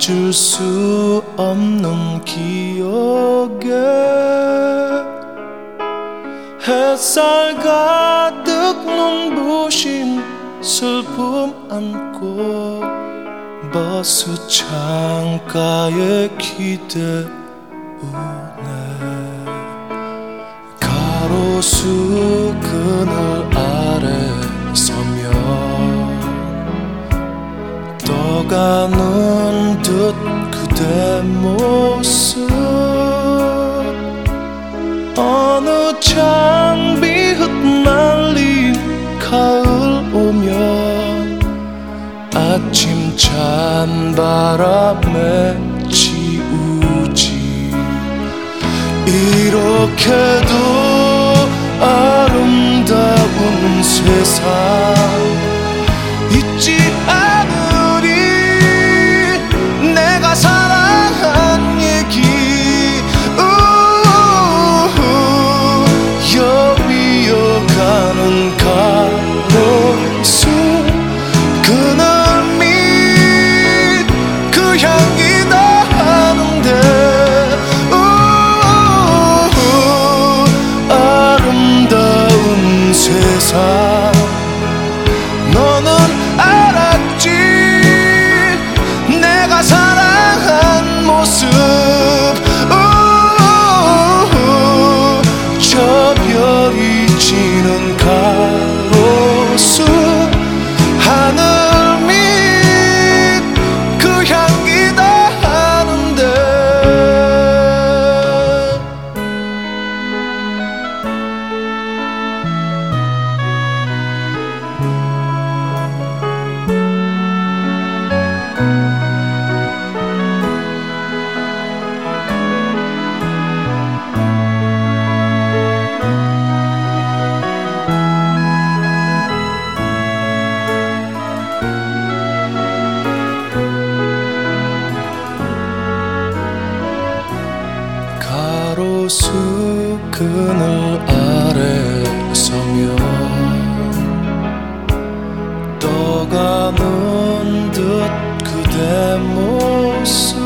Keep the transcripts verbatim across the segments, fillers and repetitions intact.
잊을 수 없는 기억에 햇살 가득 눈부신 슬픔 안고 버스 창가에 기대우네. 가로수 그늘 아래 서면 떠가는 듯 그대 모습. 어느 장비 흩날린 가을 오면 아침 찬바람에 지우지. 이렇게도 아름다운 세상 잊지 않으리. 내가 사랑한 얘기 여위어가는 가로수 그늘 밑 그 향기 나는데 아름다운 세상 너는 알았지. 내가 사랑한 모습 저 별이 지는 가로수 하늘 밑 그 향기 나는데. 가로수 그늘 아래 서면 떠가는 듯 그대 모습.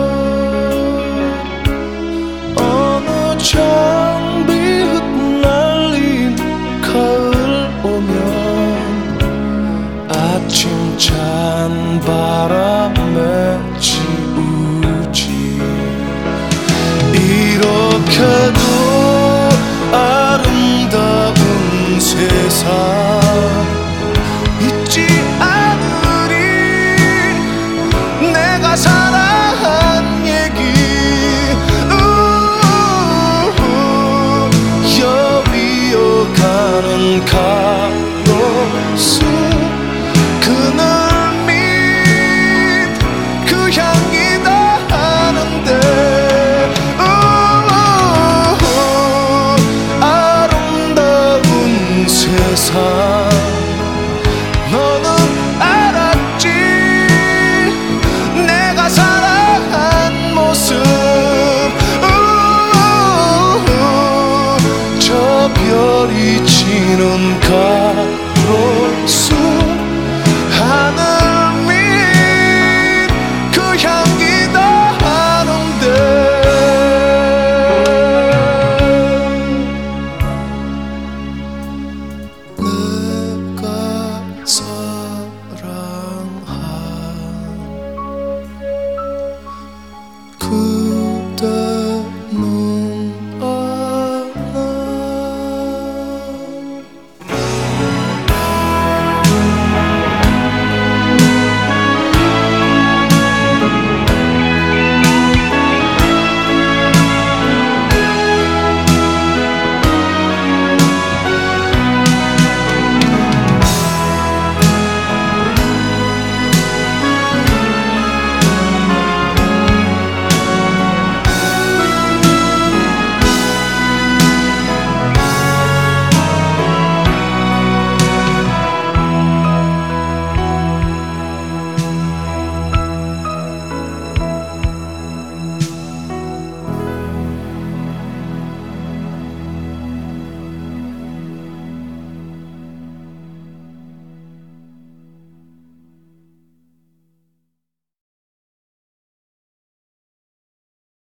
어느 장비 흩날린 가을 오면 아침 찬바람에 지우지. 이렇게도 아름다운 세상 잊지 않으리. 내가 살아